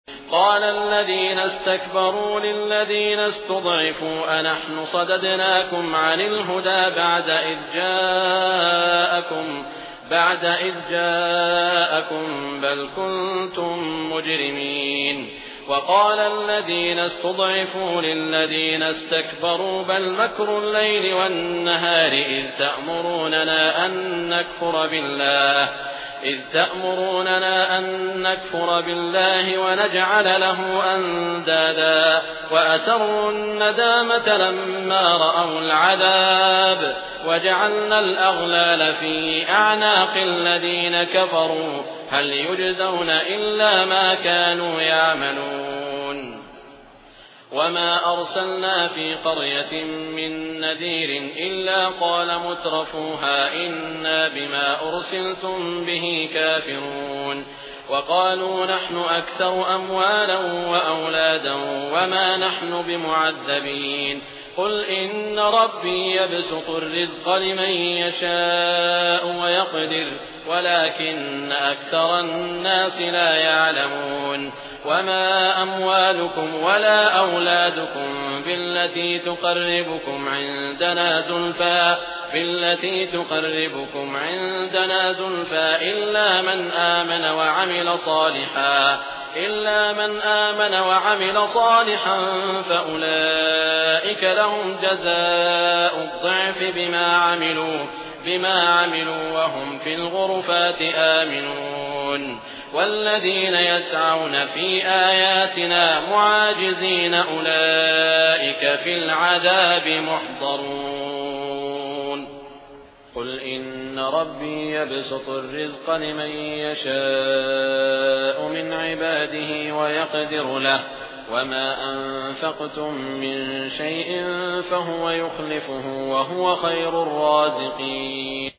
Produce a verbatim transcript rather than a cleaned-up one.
قال الذين استكبروا للذين استضعفوا أنحن صددناكم عن الهدى بعد إذ جاءكم بعد إذ جاءكم بل كنتم مجرمين وقال الذين استضعفوا للذين استكبروا بل مكر الليل والنهار إذ تأمروننا أن نكفر بالله إذ تأمروننا أن نكفر بالله ونجعل له أندادا وأسروا الندامة لما رأوا العذاب وجعلنا الأغلال في أعناق الذين كفروا هل يجزون إلا ما كانوا يعملون وما أرسلنا في قرية من نذير إلا قال مترفوها إنا بما أرسلتم به كافرون وقالوا نحن أكثر أموالا وأولادا وما نحن بمعذبين قل إن ربي يبسط الرزق لمن يشاء ويقدر ولكن أكثر الناس لا يعلمون وما أموالكم ولا أولادكم بالتي تقربكم عندنا زلفى بالتي تقربكم عندنا زلفى إلا من آمن وعمل صالحا إلا من آمن وعمل صالحا فأولئك لهم جزاء الضعف بما عملوا بما عملوا وهم في الغرفات آمنون والذين يسعون في آياتنا معاجزين أولئك في العذاب محضرون قل إن ربي يبسط الرزق لمن يشاء من عباده ويقدر له وما أنفقتم من شيء فهو يخلفه وهو خير الرازقين